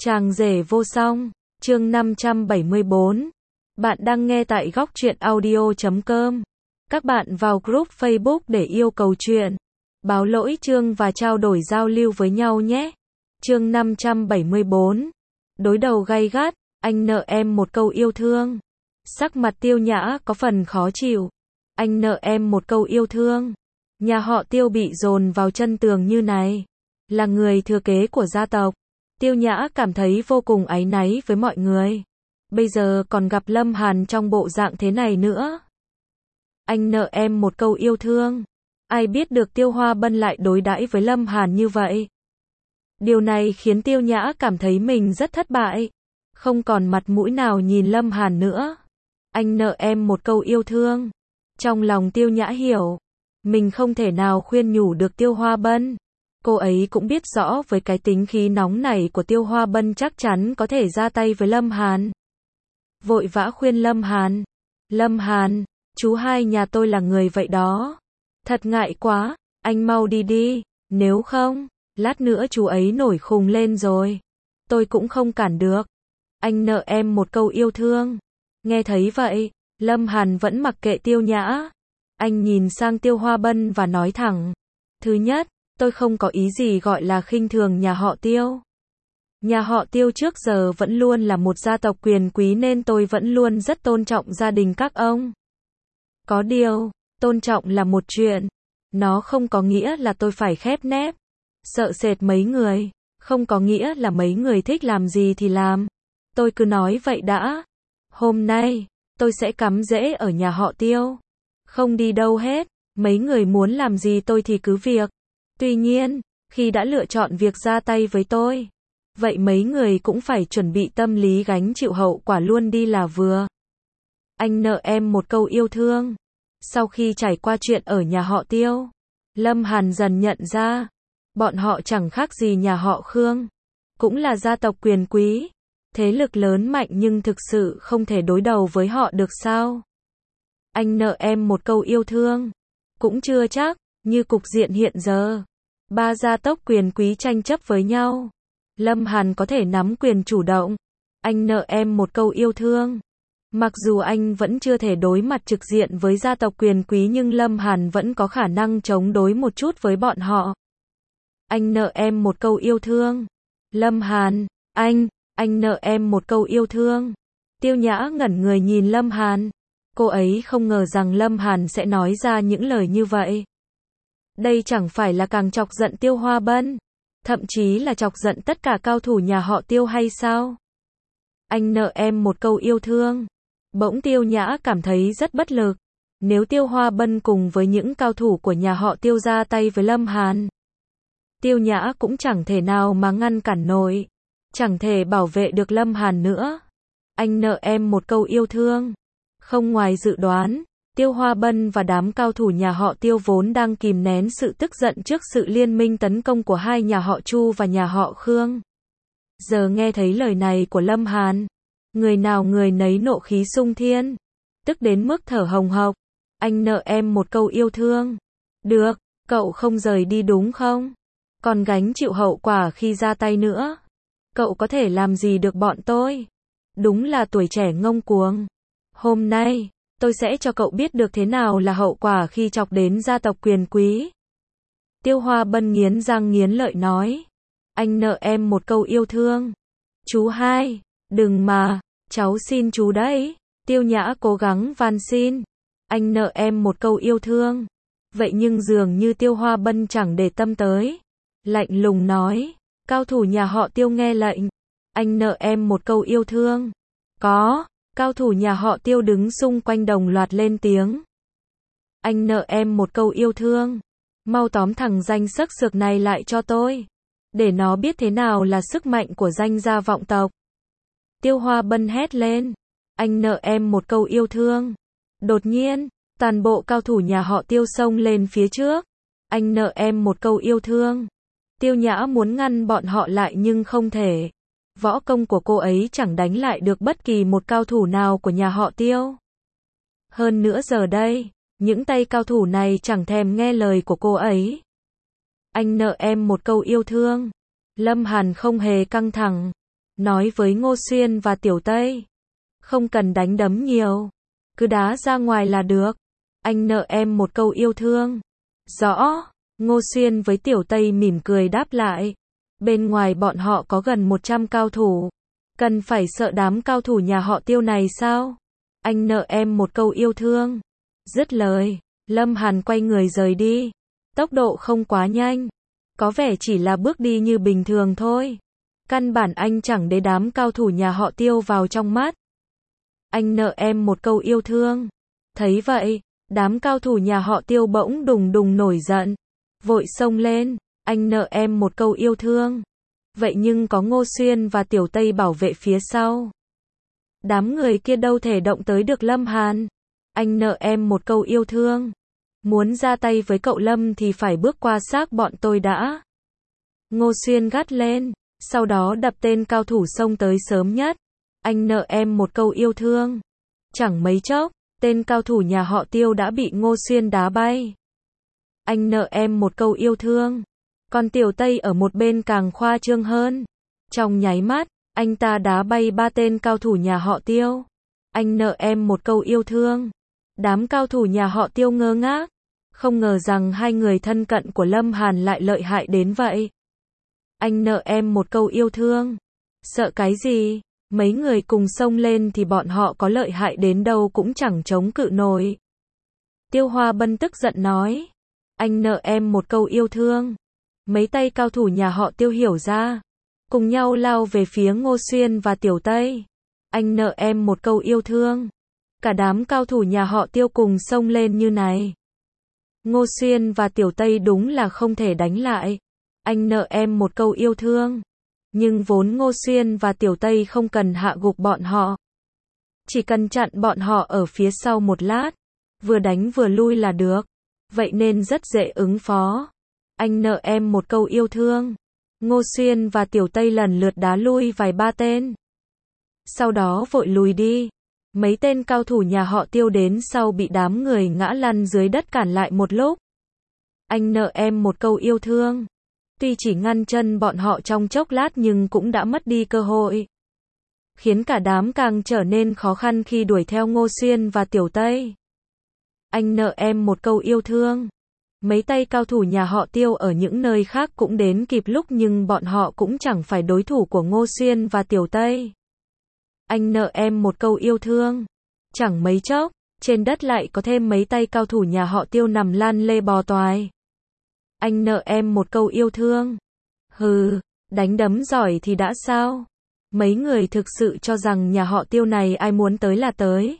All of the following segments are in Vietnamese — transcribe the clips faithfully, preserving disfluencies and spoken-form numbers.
Chàng rể vô song, chương năm trăm bảy mươi bốn. Bạn đang nghe tại góc truyện audio chấm com. Các bạn vào group Facebook để yêu cầu chuyện, báo lỗi chương và trao đổi giao lưu với nhau nhé. Chương năm trăm bảy mươi bốn. Đối đầu gay gắt, anh nợ em một câu yêu thương. Sắc mặt Tiêu Nhã có phần khó chịu. Anh nợ em một câu yêu thương. Nhà họ Tiêu bị dồn vào chân tường như này. Là người thừa kế của gia tộc. Tiêu Nhã cảm thấy vô cùng áy náy với mọi người. Bây giờ còn gặp Lâm Hàn trong bộ dạng thế này nữa. Anh nợ em một câu yêu thương. Ai biết được Tiêu Hoa Bân lại đối đãi với Lâm Hàn như vậy. Điều này khiến Tiêu Nhã cảm thấy mình rất thất bại. Không còn mặt mũi nào nhìn Lâm Hàn nữa. Anh nợ em một câu yêu thương. Trong lòng Tiêu Nhã hiểu. Mình không thể nào khuyên nhủ được Tiêu Hoa Bân. Cô ấy cũng biết rõ với cái tính khí nóng nảy của Tiêu Hoa Bân chắc chắn có thể ra tay với Lâm Hàn. Vội vã khuyên Lâm Hàn. Lâm Hàn, chú hai nhà tôi là người vậy đó. Thật ngại quá, anh mau đi đi, nếu không, lát nữa chú ấy nổi khùng lên rồi. Tôi cũng không cản được. Anh nợ em một câu yêu thương. Nghe thấy vậy, Lâm Hàn vẫn mặc kệ Tiêu Nhã. Anh nhìn sang Tiêu Hoa Bân và nói thẳng. Thứ nhất, tôi không có ý gì gọi là khinh thường nhà họ Tiêu. Nhà họ Tiêu trước giờ vẫn luôn là một gia tộc quyền quý nên tôi vẫn luôn rất tôn trọng gia đình các ông. Có điều, tôn trọng là một chuyện. Nó không có nghĩa là tôi phải khép nép, sợ sệt mấy người. Không có nghĩa là mấy người thích làm gì thì làm. Tôi cứ nói vậy đã. Hôm nay, tôi sẽ cắm rễ ở nhà họ Tiêu. Không đi đâu hết. Mấy người muốn làm gì tôi thì cứ việc. Tuy nhiên, khi đã lựa chọn việc ra tay với tôi, vậy mấy người cũng phải chuẩn bị tâm lý gánh chịu hậu quả luôn đi là vừa. Anh nợ em một câu yêu thương. Sau khi trải qua chuyện ở nhà họ Tiêu, Lâm Hàn dần nhận ra, bọn họ chẳng khác gì nhà họ Khương. Cũng là gia tộc quyền quý, thế lực lớn mạnh nhưng thực sự không thể đối đầu với họ được sao? Anh nợ em một câu yêu thương. Cũng chưa chắc, như cục diện hiện giờ. Ba gia tộc quyền quý tranh chấp với nhau. Lâm Hàn có thể nắm quyền chủ động. Anh nợ em một câu yêu thương. Mặc dù anh vẫn chưa thể đối mặt trực diện với gia tộc quyền quý nhưng Lâm Hàn vẫn có khả năng chống đối một chút với bọn họ. Anh nợ em một câu yêu thương. Lâm Hàn, anh, anh nợ em một câu yêu thương. Tiêu Nhã ngẩn người nhìn Lâm Hàn. Cô ấy không ngờ rằng Lâm Hàn sẽ nói ra những lời như vậy. Đây chẳng phải là càng chọc giận Tiêu Hoa Bân, thậm chí là chọc giận tất cả cao thủ nhà họ Tiêu hay sao? Anh nợ em một câu yêu thương. Bỗng Tiêu Nhã cảm thấy rất bất lực. Nếu Tiêu Hoa Bân cùng với những cao thủ của nhà họ Tiêu ra tay với Lâm Hàn, Tiêu Nhã cũng chẳng thể nào mà ngăn cản nổi, chẳng thể bảo vệ được Lâm Hàn nữa. Anh nợ em một câu yêu thương. Không ngoài dự đoán, Tiêu Hoa Bân và đám cao thủ nhà họ Tiêu vốn đang kìm nén sự tức giận trước sự liên minh tấn công của hai nhà họ Chu và nhà họ Khương. Giờ nghe thấy lời này của Lâm Hàn, người nào người nấy nộ khí sung thiên, tức đến mức thở hồng hộc. Anh nợ em một câu yêu thương. Được, cậu không rời đi đúng không? Còn gánh chịu hậu quả khi ra tay nữa. Cậu có thể làm gì được bọn tôi? Đúng là tuổi trẻ ngông cuồng. Hôm nay, tôi sẽ cho cậu biết được thế nào là hậu quả khi chọc đến gia tộc quyền quý. Tiêu Hoa Bân nghiến răng nghiến lợi nói. Anh nợ em một câu yêu thương. Chú hai, đừng mà, cháu xin chú đấy. Tiêu Nhã cố gắng van xin. Anh nợ em một câu yêu thương. Vậy nhưng dường như Tiêu Hoa Bân chẳng để tâm tới. Lạnh lùng nói. Cao thủ nhà họ Tiêu nghe lệnh. Anh nợ em một câu yêu thương. Có. Cao thủ nhà họ Tiêu đứng xung quanh đồng loạt lên tiếng. Anh nợ em một câu yêu thương. Mau tóm thằng danh sắc sược này lại cho tôi. Để nó biết thế nào là sức mạnh của danh gia vọng tộc. Tiêu Hoa Bân hét lên. Anh nợ em một câu yêu thương. Đột nhiên, toàn bộ cao thủ nhà họ Tiêu xông lên phía trước. Anh nợ em một câu yêu thương. Tiêu Nhã muốn ngăn bọn họ lại nhưng không thể. Võ công của cô ấy chẳng đánh lại được bất kỳ một cao thủ nào của nhà họ Tiêu. Hơn nữa giờ đây, những tay cao thủ này chẳng thèm nghe lời của cô ấy. Anh nợ em một câu yêu thương. Lâm Hàn không hề căng thẳng. nói với Ngô Xuyên và Tiểu Tây. Không cần đánh đấm nhiều, cứ đá ra ngoài là được. Anh nợ em một câu yêu thương. Rõ, Ngô Xuyên với Tiểu Tây mỉm cười đáp lại. Bên ngoài bọn họ có gần một trăm cao thủ. Cần phải sợ đám cao thủ nhà họ Tiêu này sao? Anh nợ em một câu yêu thương. Dứt lời, Lâm Hàn quay người rời đi. Tốc độ không quá nhanh. Có vẻ chỉ là bước đi như bình thường thôi. Căn bản anh chẳng để đám cao thủ nhà họ Tiêu vào trong mắt. Anh nợ em một câu yêu thương. Thấy vậy, đám cao thủ nhà họ Tiêu bỗng đùng đùng nổi giận. Vội xông lên, anh nợ em một câu yêu thương. Vậy nhưng có Ngô Xuyên và Tiểu Tây bảo vệ phía sau. Đám người kia đâu thể động tới được Lâm Hàn. Anh nợ em một câu yêu thương. Muốn ra tay với cậu Lâm thì phải bước qua xác bọn tôi đã. Ngô Xuyên gắt lên, sau đó đập tên cao thủ xông tới sớm nhất. Anh nợ em một câu yêu thương. Chẳng mấy chốc, tên cao thủ nhà họ Tiêu đã bị Ngô Xuyên đá bay. Anh nợ em một câu yêu thương. Còn Tiểu Tây ở một bên càng khoa trương hơn. Trong nháy mắt, anh ta đá bay ba tên cao thủ nhà họ Tiêu. Anh nợ em một câu yêu thương. Đám cao thủ nhà họ Tiêu ngơ ngác. Không ngờ rằng hai người thân cận của Lâm Hàn lại lợi hại đến vậy. Anh nợ em một câu yêu thương. Sợ cái gì? Mấy người cùng xông lên thì bọn họ có lợi hại đến đâu cũng chẳng chống cự nổi. Tiêu Hoa Bân tức giận nói. Anh nợ em một câu yêu thương. Mấy tay cao thủ nhà họ Tiêu hiểu ra. Cùng nhau lao về phía Ngô Xuyên và Tiểu Tây. Anh nợ em một câu yêu thương. Cả đám cao thủ nhà họ Tiêu cùng xông lên như này. Ngô Xuyên và Tiểu Tây đúng là không thể đánh lại. Anh nợ em một câu yêu thương. Nhưng vốn Ngô Xuyên và Tiểu Tây không cần hạ gục bọn họ. Chỉ cần chặn bọn họ ở phía sau một lát. Vừa đánh vừa lui là được. Vậy nên rất dễ ứng phó. Anh nợ em một câu yêu thương. Ngô Xuyên và Tiểu Tây lần lượt đá lui vài ba tên. Sau đó vội lùi đi. Mấy tên cao thủ nhà họ Tiêu đến sau bị đám người ngã lăn dưới đất cản lại một lúc. Anh nợ em một câu yêu thương. Tuy chỉ ngăn chân bọn họ trong chốc lát nhưng cũng đã mất đi cơ hội. Khiến cả đám càng trở nên khó khăn khi đuổi theo Ngô Xuyên và Tiểu Tây. Anh nợ em một câu yêu thương. Mấy tay cao thủ nhà họ Tiêu ở những nơi khác cũng đến kịp lúc nhưng bọn họ cũng chẳng phải đối thủ của Ngô Xuyên và Tiểu Tây. Anh nợ em một câu yêu thương. Chẳng mấy chốc, trên đất lại có thêm mấy tay cao thủ nhà họ Tiêu nằm lăn lê bò toài. Anh nợ em một câu yêu thương. Hừ, đánh đấm giỏi thì đã sao? Mấy người thực sự cho rằng nhà họ Tiêu này ai muốn tới là tới.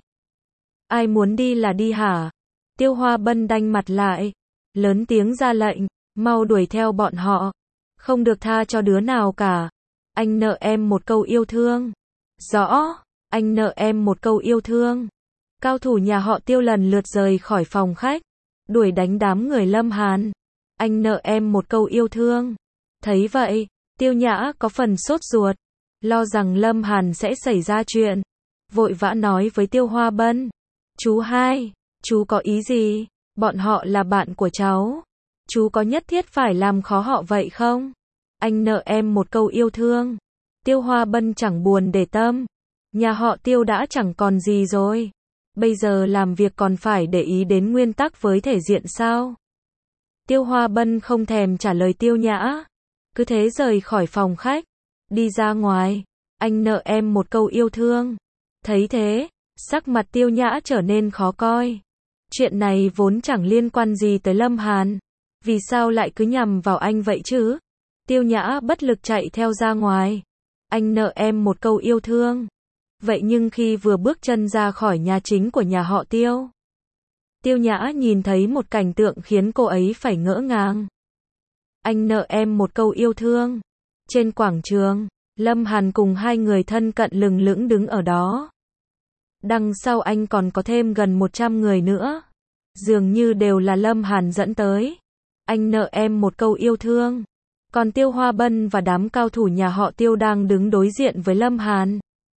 Ai muốn đi là đi hả? Tiêu Hoa Bân đanh mặt lại. Lớn tiếng ra lệnh, mau đuổi theo bọn họ. Không được tha cho đứa nào cả. Anh nợ em một câu yêu thương. Rõ, anh nợ em một câu yêu thương. Cao thủ nhà họ Tiêu lần lượt rời khỏi phòng khách. Đuổi đánh đám người Lâm Hàn. Anh nợ em một câu yêu thương. Thấy vậy, Tiêu Nhã có phần sốt ruột. Lo rằng Lâm Hàn sẽ xảy ra chuyện. Vội vã nói với Tiêu Hoa Bân. Chú hai, chú có ý gì? Bọn họ là bạn của cháu. Chú có nhất thiết phải làm khó họ vậy không? Anh nợ em một câu yêu thương. Tiêu Hoa Bân chẳng buồn để tâm. Nhà họ Tiêu đã chẳng còn gì rồi. Bây giờ làm việc còn phải để ý đến nguyên tắc với thể diện sao? Tiêu Hoa Bân không thèm trả lời Tiêu Nhã. Cứ thế rời khỏi phòng khách. Đi ra ngoài. Anh nợ em một câu yêu thương. Thấy thế, sắc mặt Tiêu Nhã trở nên khó coi. Chuyện này vốn chẳng liên quan gì tới Lâm Hàn. Vì sao lại cứ nhằm vào anh vậy chứ? Tiêu Nhã bất lực chạy theo ra ngoài. Anh nợ em một câu yêu thương. Vậy nhưng khi vừa bước chân ra khỏi nhà chính của nhà họ Tiêu, Tiêu Nhã nhìn thấy một cảnh tượng khiến cô ấy phải ngỡ ngàng. Anh nợ em một câu yêu thương. Trên quảng trường, Lâm Hàn cùng hai người thân cận lừng lững đứng ở đó. Đằng sau anh còn có thêm gần một trăm người nữa. Dường như đều là Lâm Hàn dẫn tới. Anh nợ em một câu yêu thương. Còn Tiêu Hoa Bân và đám cao thủ nhà họ Tiêu đang đứng đối diện với Lâm Hàn.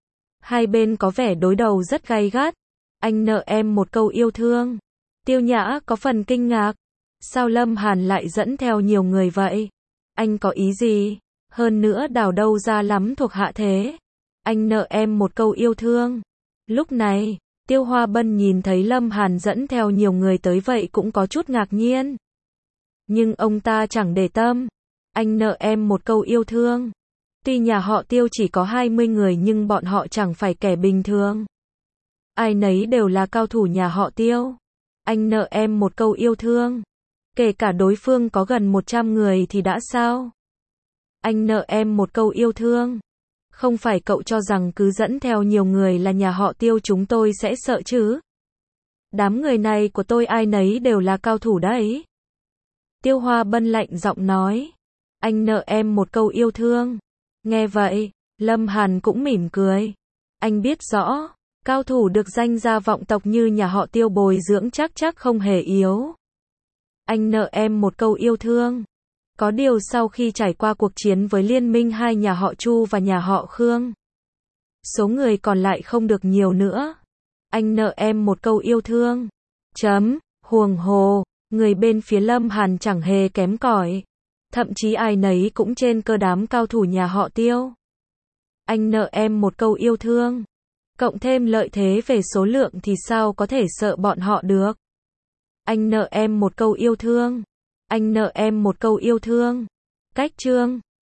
Hai bên có vẻ đối đầu rất gay gắt. Anh nợ em một câu yêu thương. Tiêu Nhã có phần kinh ngạc. Sao Lâm Hàn lại dẫn theo nhiều người vậy? Anh có ý gì? Hơn nữa đào đâu ra lắm thuộc hạ thế. Anh nợ em một câu yêu thương. Lúc này, Tiêu Hoa Bân nhìn thấy Lâm Hàn dẫn theo nhiều người tới vậy cũng có chút ngạc nhiên. Nhưng ông ta chẳng để tâm. Anh nợ em một câu yêu thương. Tuy nhà họ Tiêu chỉ có hai mươi người nhưng bọn họ chẳng phải kẻ bình thường. Ai nấy đều là cao thủ nhà họ Tiêu. Anh nợ em một câu yêu thương. Kể cả đối phương có gần một trăm người thì đã sao? Anh nợ em một câu yêu thương. Không phải cậu cho rằng cứ dẫn theo nhiều người là nhà họ Tiêu chúng tôi sẽ sợ chứ? Đám người này của tôi ai nấy đều là cao thủ đấy. Tiêu Hoa Bân lạnh giọng nói. Anh nợ em một câu yêu thương. Nghe vậy, Lâm Hàn cũng mỉm cười. Anh biết rõ, cao thủ được danh gia vọng tộc như nhà họ Tiêu bồi dưỡng chắc chắc không hề yếu. Anh nợ em một câu yêu thương. Có điều sau khi trải qua cuộc chiến với liên minh hai nhà họ Chu và nhà họ Khương, số người còn lại không được nhiều nữa. Anh nợ em một câu yêu thương. Chấm, huồng hồ, người bên phía Lâm Hàn chẳng hề kém cỏi. Thậm chí ai nấy cũng trên cơ đám cao thủ nhà họ Tiêu. Anh nợ em một câu yêu thương. Cộng thêm lợi thế về số lượng thì sao có thể sợ bọn họ được. Anh nợ em một câu yêu thương. Anh nợ em một câu yêu thương. Cách chương